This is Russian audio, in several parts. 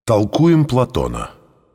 Толкуем Платона.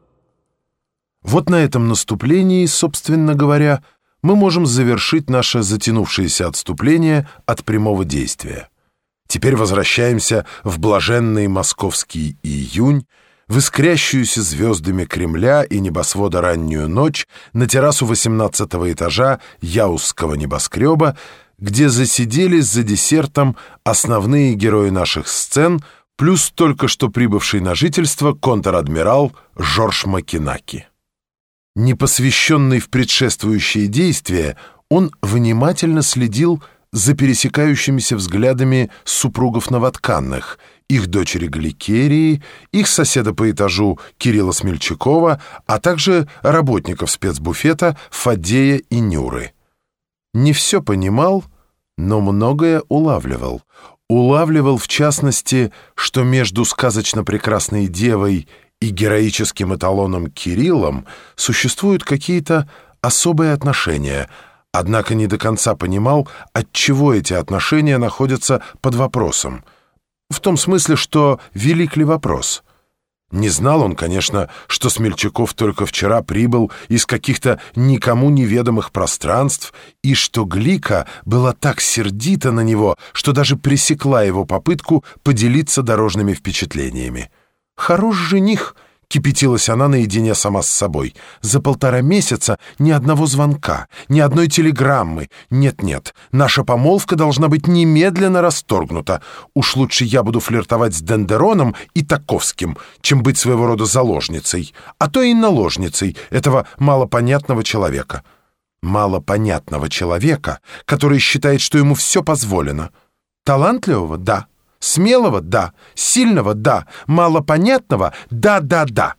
Вот на этом наступлении, собственно говоря, мы можем завершить наше затянувшееся отступление от прямого действия. Теперь возвращаемся в блаженный московский июнь, в искрящуюся звездами Кремля и небосвода раннюю ночь на террасу 18-го этажа Яузского небоскреба, где засиделись за десертом основные герои наших сцен, плюс только что прибывший на жительство контр-адмирал Жорж Макинаки. Непосвященный в предшествующие действия, он внимательно следил за пересекающимися взглядами супругов Новотканных, их дочери Гликерии, их соседа по этажу Кирилла Смельчакова, а также работников спецбуфета Фадея и Нюры. Не все понимал, но многое улавливал. Улавливал, в частности, что между сказочно прекрасной девой и героическим эталоном Кириллом существуют какие-то особые отношения, однако не до конца понимал, отчего эти отношения находятся под вопросом. В том смысле, что велик ли вопрос? Не знал он, конечно, что Смельчаков только вчера прибыл из каких-то никому неведомых пространств, и что Глика была так сердита на него, что даже пресекла его попытку поделиться дорожными впечатлениями. «Хорош жених!» — кипятилась она наедине сама с собой. «За 1,5 месяца ни одного звонка, ни одной телеграммы. Нет-нет, наша помолвка должна быть немедленно расторгнута. Уж лучше я буду флиртовать с Дендероном и Таковским, чем быть своего рода заложницей, а то и наложницей этого малопонятного человека». Малопонятного человека, который считает, что ему все позволено. Талантливого — да. Смелого — да, сильного — да, малопонятного — да.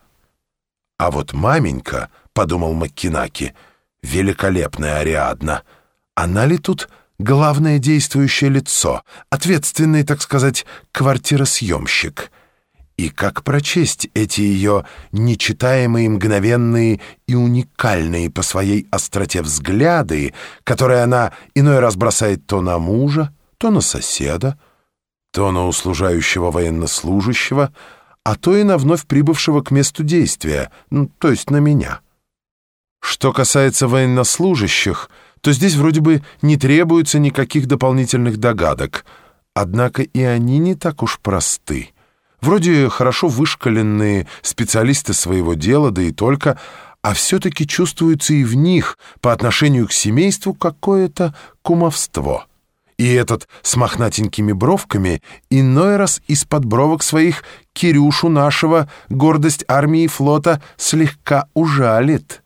А вот маменька, — подумал Маккинаки, — великолепная Ариадна. Она ли тут главное действующее лицо, ответственный, так сказать, квартиросъемщик? И как прочесть эти ее нечитаемые, мгновенные и уникальные по своей остроте взгляды, которые она иной раз бросает то на мужа, то на соседа, то на услужающего военнослужащего, а то и на вновь прибывшего к месту действия, то есть на меня. Что касается военнослужащих, то здесь вроде бы не требуется никаких дополнительных догадок, однако и они не так уж просты. Вроде хорошо вышколенные специалисты своего дела, да и только, а все-таки чувствуется и в них по отношению к семейству какое-то кумовство. И этот с мохнатенькими бровками иной раз из-под бровок своих Кирюшу нашего, гордость армии и флота, слегка ужалит.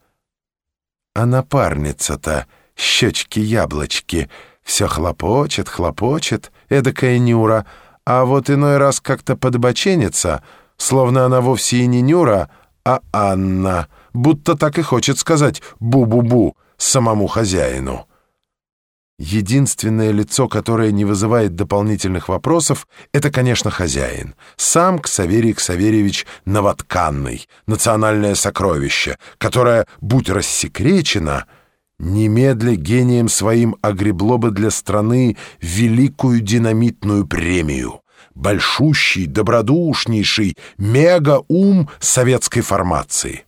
А напарница-то, щечки-яблочки, все хлопочет, эдакая Нюра, а вот иной раз как-то подбоченится, словно она вовсе и не Нюра, а Анна, будто так и хочет сказать «бу-бу-бу» самому хозяину. Единственное лицо, которое не вызывает дополнительных вопросов, это, конечно, хозяин. Сам Ксаверий Ксаверьевич Новотканный, национальное сокровище, которое, будь рассекречено, немедля гением своим огребло бы для страны великую динамитную премию, большущий, добродушнейший мега-ум советской формации.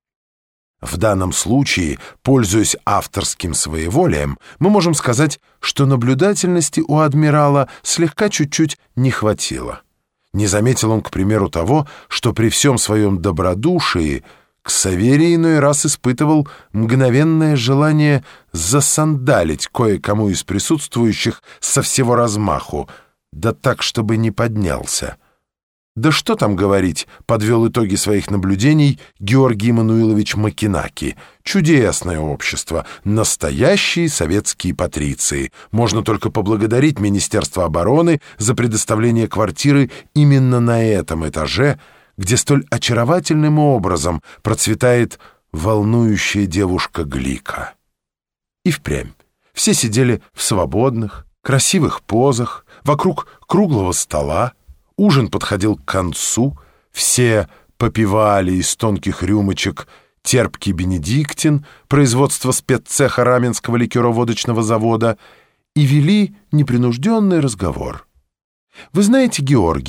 В данном случае, пользуясь авторским своеволием, мы можем сказать, что наблюдательности у адмирала слегка чуть-чуть не хватило. Не заметил он, к примеру, того, что при всем своем добродушии Ксаверий иной раз испытывал мгновенное желание засандалить кое-кому из присутствующих со всего размаху, да так, чтобы не поднялся. Да что там говорить, подвел итоги своих наблюдений Георгий Мануилович Макинаки. Чудесное общество, настоящие советские патриции. Можно только поблагодарить Министерство обороны за предоставление квартиры именно на этом этаже, где столь очаровательным образом процветает волнующая девушка Глика. И впрямь все сидели в свободных, красивых позах, вокруг круглого стола. Ужин подходил к концу, все попивали из тонких рюмочек терпкий бенедиктин, производство спеццеха Раменского ликероводочного завода, и вели непринужденный разговор. «Вы знаете, Георгий,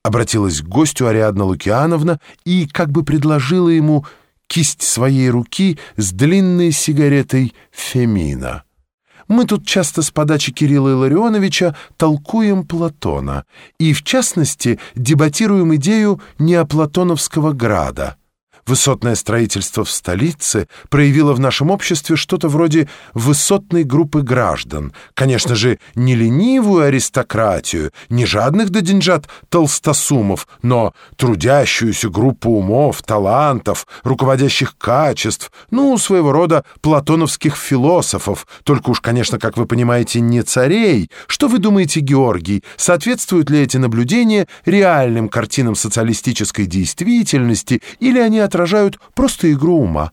обратилась к гостю Ариадна Лукиановна и как бы предложила ему кисть своей руки с длинной сигаретой «Фемина». Мы тут часто с подачи Кирилла Илларионовича толкуем Платона и, в частности, дебатируем идею неоплатоновского града. Высотное строительство в столице проявило в нашем обществе что-то вроде высотной группы граждан. Конечно же, не ленивую аристократию, не жадных до деньжат толстосумов, но трудящуюся группу умов, талантов, руководящих качеств, своего рода платоновских философов. Только уж, конечно, как вы понимаете, не царей. Что вы думаете, Георгий, соответствуют ли эти наблюдения реальным картинам социалистической действительности, или они отражают просто игру ума?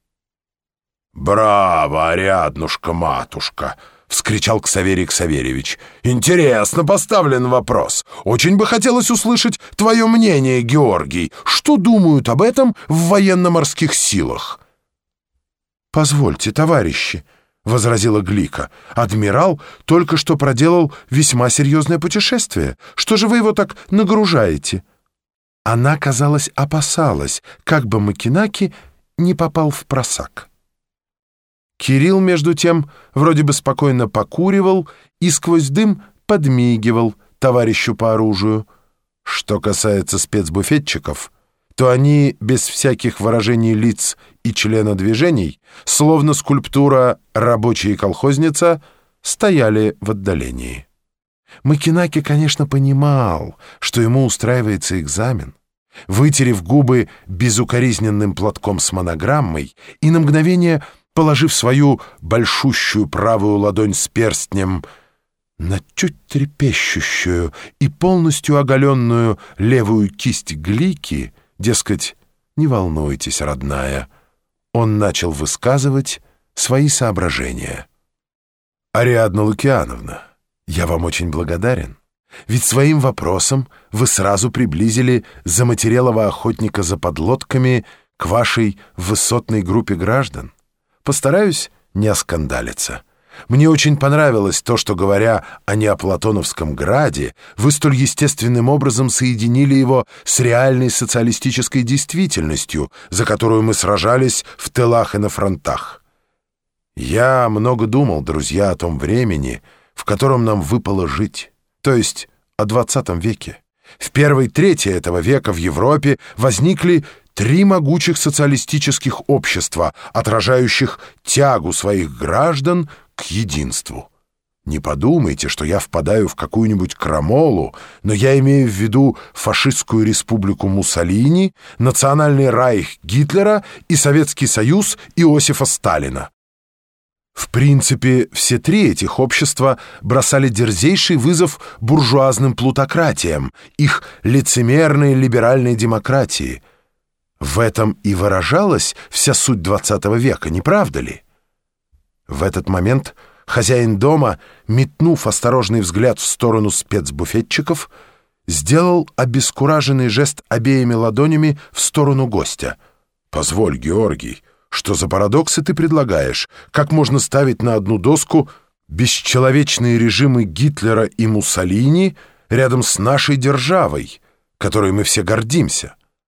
«Браво, Ариаднушка-матушка!» — вскричал Ксаверий Ксаверьевич. «Интересно поставлен вопрос. Очень бы хотелось услышать твое мнение, Георгий. Что думают об этом в военно-морских силах?» «Позвольте, товарищи», — возразила Глика, — «адмирал только что проделал весьма серьезное путешествие. Что же вы его так нагружаете?» Она, казалось, опасалась, как бы Макинаки не попал в просак. Кирилл, между тем, вроде бы спокойно покуривал и сквозь дым подмигивал товарищу по оружию. Что касается спецбуфетчиков, то они без всяких выражений лиц и членодвижений, словно скульптура «Рабочая и колхозница», стояли в отдалении. Макинаки, конечно, понимал, что ему устраивается экзамен. Вытерев губы безукоризненным платком с монограммой и на мгновение положив свою большущую правую ладонь с перстнем на чуть трепещущую и полностью оголенную левую кисть Глики, дескать, «Не волнуйтесь, родная», он начал высказывать свои соображения. «Ариадна Лукиановна, я вам очень благодарен, ведь своим вопросом вы сразу приблизили заматерелого охотника за подлодками к вашей высотной группе граждан. Постараюсь не оскандалиться. Мне очень понравилось то, что, говоря о неоплатоновском граде, вы столь естественным образом соединили его с реальной социалистической действительностью, за которую мы сражались в тылах и на фронтах. Я много думал, друзья, о том времени, в котором нам выпало жить, то есть о 20 веке. В первой трети этого века в Европе возникли 3 могучих социалистических общества, отражающих тягу своих граждан к единству. Не подумайте, что я впадаю в какую-нибудь крамолу, но я имею в виду фашистскую республику Муссолини, национальный райх Гитлера и Советский Союз Иосифа Сталина. В принципе, все 3 этих общества бросали дерзейший вызов буржуазным плутократиям, их лицемерной либеральной демократии. В этом и выражалась вся суть 20 века, не правда ли? В этот момент хозяин дома, метнув осторожный взгляд в сторону спецбуфетчиков, сделал обескураженный жест обеими ладонями в сторону гостя. «Позволь, Георгий, что за парадоксы ты предлагаешь? Как можно ставить на одну доску бесчеловечные режимы Гитлера и Муссолини рядом с нашей державой, которой мы все гордимся?»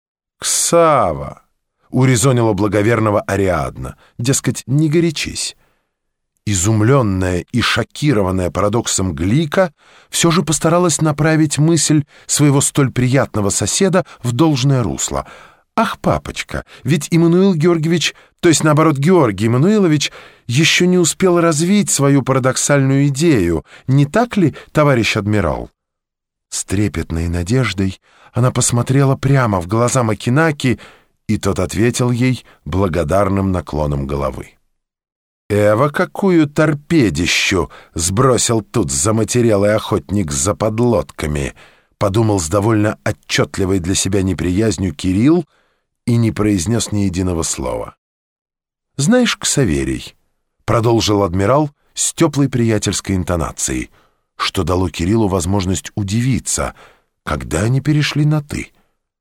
«Ксава!» — урезонила благоверного Ариадна. Дескать, не горячись. Изумленная и шокированная парадоксом Глика все же постаралась направить мысль своего столь приятного соседа в должное русло. «Ах, папочка, ведь Иммануил Георгиевич, то есть, наоборот, Георгий Иммануилович, еще не успел развить свою парадоксальную идею. Не так ли, товарищ адмирал?» С трепетной надеждой она посмотрела прямо в глаза Макинаки, и тот ответил ей благодарным наклоном головы. «Эва, какую торпедищу сбросил тут заматерелый охотник за подлодками!» — подумал с довольно отчетливой для себя неприязнью Кирилл и не произнес ни единого слова. «Знаешь, Ксаверий», — продолжил адмирал с теплой приятельской интонацией, что дало Кириллу возможность удивиться, когда они перешли на «ты».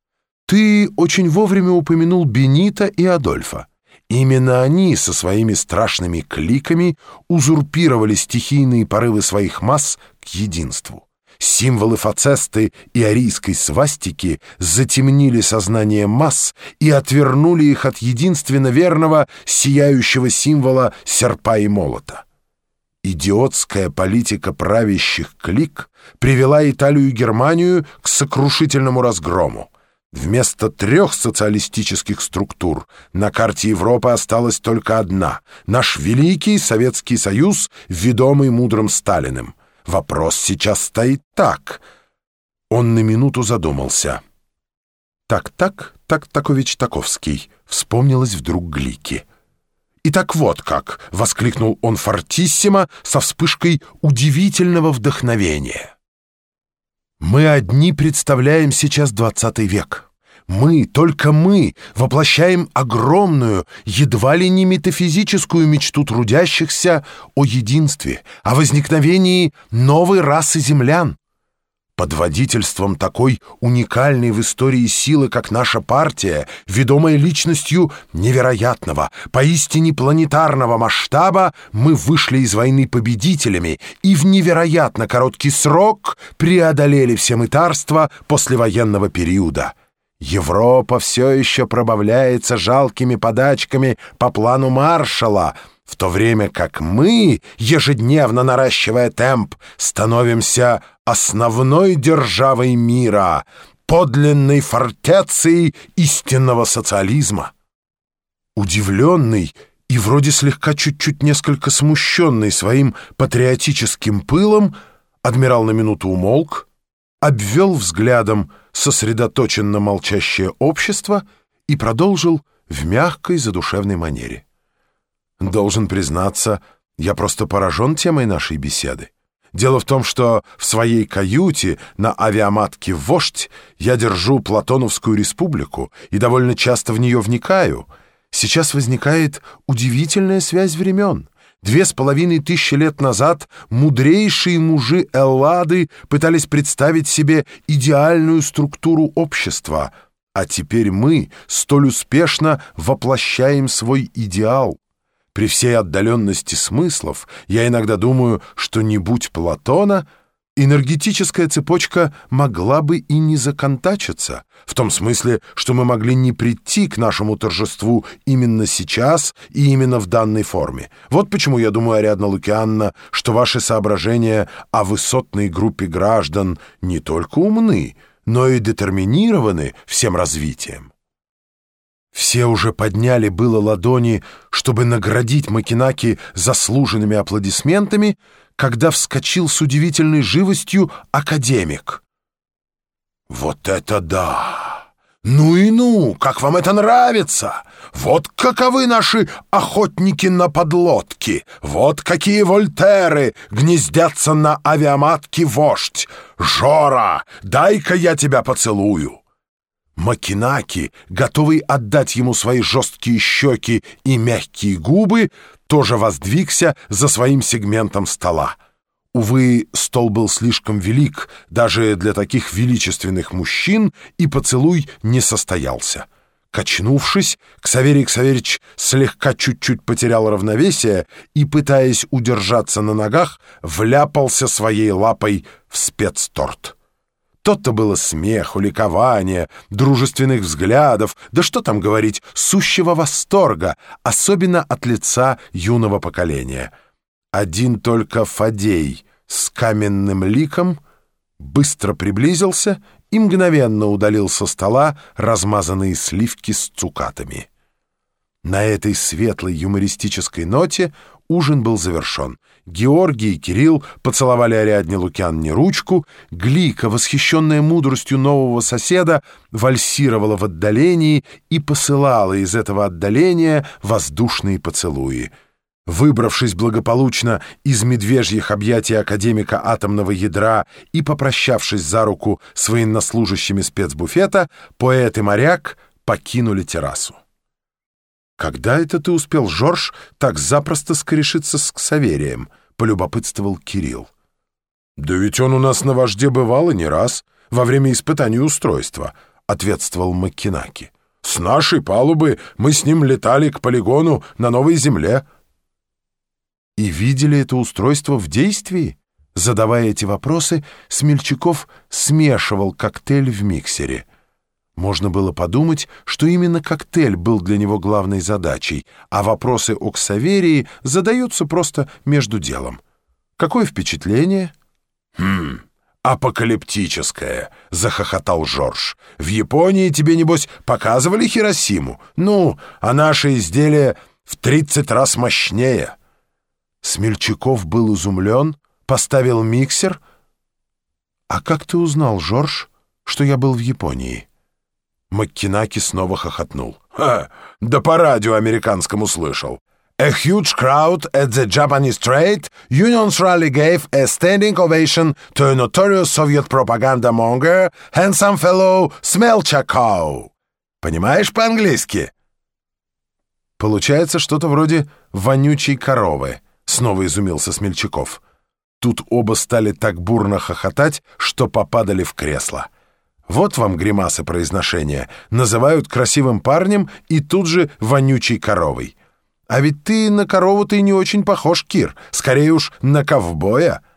«Ты очень вовремя упомянул Бенита и Адольфа. Именно они со своими страшными кликами узурпировали стихийные порывы своих масс к единству. Символы фацесты и арийской свастики затемнили сознание масс и отвернули их от единственно верного сияющего символа серпа и молота. Идиотская политика правящих клик привела Италию и Германию к сокрушительному разгрому. Вместо 3 социалистических структур на карте Европы осталась только одна — наш великий Советский Союз, ведомый мудрым Сталиным. Вопрос сейчас стоит так. Он на минуту задумался. «Так-Такович Таковский», — вспомнилось вдруг Глике. «И так вот как!» — воскликнул он фортиссимо со вспышкой удивительного вдохновения. «Мы одни представляем сейчас 20 век. Мы, только мы, воплощаем огромную, едва ли не метафизическую мечту трудящихся о единстве, о возникновении новой расы землян. Под водительством такой уникальной в истории силы, как наша партия, ведомая личностью невероятного, поистине планетарного масштаба, мы вышли из войны победителями и в невероятно короткий срок преодолели все мытарства послевоенного периода. Европа все еще пробавляется жалкими подачками по плану Маршалла, в то время как мы, ежедневно наращивая темп, становимся основной державой мира, подлинной фортецией истинного социализма». Удивленный и вроде слегка чуть-чуть несколько смущенный своим патриотическим пылом, адмирал на минуту умолк, обвел взглядом сосредоточенно молчащее общество и продолжил в мягкой задушевной манере. «Должен признаться, я просто поражен темой нашей беседы. Дело в том, что в своей каюте на авиаматке «Вождь» я держу Платоновскую республику и довольно часто в нее вникаю. Сейчас возникает удивительная связь времен. 2500 лет назад мудрейшие мужи Эллады пытались представить себе идеальную структуру общества, а теперь мы столь успешно воплощаем свой идеал. При всей отдаленности смыслов я иногда думаю, что не будь Платона, энергетическая цепочка могла бы и не законтачиться, в том смысле, что мы могли не прийти к нашему торжеству именно сейчас и именно в данной форме. Вот почему я думаю, Ариадна Лукианна, что ваши соображения о высотной группе граждан не только умны, но и детерминированы всем развитием». Все уже подняли было ладони, чтобы наградить Макинаки заслуженными аплодисментами, когда вскочил с удивительной живостью академик. «Вот это да! Ну и ну! Как вам это нравится! Вот каковы наши охотники на подлодки! Вот какие вольтеры гнездятся на авиаматке «Вождь»! Жора, дай-ка я тебя поцелую!» Макинаки, готовый отдать ему свои жесткие щеки и мягкие губы, тоже воздвигся за своим сегментом стола. Увы, стол был слишком велик даже для таких величественных мужчин, и поцелуй не состоялся. Качнувшись, Ксаверий Ксаверич слегка чуть-чуть потерял равновесие и, пытаясь удержаться на ногах, вляпался своей лапой в спецторт. То-то было смеху, ликования, дружественных взглядов, да что там говорить, сущего восторга, особенно от лица юного поколения. Один только Фадей с каменным ликом быстро приблизился и мгновенно удалил со стола размазанные сливки с цукатами. На этой светлой юмористической ноте ужин был завершен. Георгий и Кирилл поцеловали Ариадне Лукианне ручку, Глика, восхищенная мудростью нового соседа, вальсировала в отдалении и посылала из этого отдаления воздушные поцелуи. Выбравшись благополучно из медвежьих объятий академика атомного ядра и попрощавшись за руку с военнослужащими спецбуфета, поэт и моряк покинули террасу. «Когда это ты успел, Жорж, так запросто скорешиться с Ксаверием?» — полюбопытствовал Кирилл. «Да ведь он у нас на «Вожде» бывал и не раз, во время испытания устройства», — ответствовал Макинаки. «С нашей палубы мы с ним летали к полигону на Новой Земле». «И видели это устройство в действии?» Задавая эти вопросы, Смельчаков смешивал коктейль в миксере. Можно было подумать, что именно коктейль был для него главной задачей, а вопросы о Ксаверии задаются просто между делом. Какое впечатление? «Апокалиптическое», — захохотал Жорж. «В Японии тебе, небось, показывали Хиросиму? Ну, а наши изделия в 30 раз мощнее». Смельчаков был изумлен, поставил миксер. «А как ты узнал, Жорж, что я был в Японии?» Маккинаки снова хохотнул. «Да по радио американскому слышал. A huge crowd at the Japanese trade union's rally gave a standing ovation to a notorious Soviet propaganda monger, handsome fellow Smelchakov. Понимаешь по-английски?» «Получается что-то вроде вонючей коровы», — снова изумился Смельчаков. Тут оба стали так бурно хохотать, что попадали в кресло. Вот вам гримасы произношения. Называют красивым парнем и тут же вонючей коровой. А ведь ты на корову-то и не очень похож, Кир. Скорее уж на ковбоя.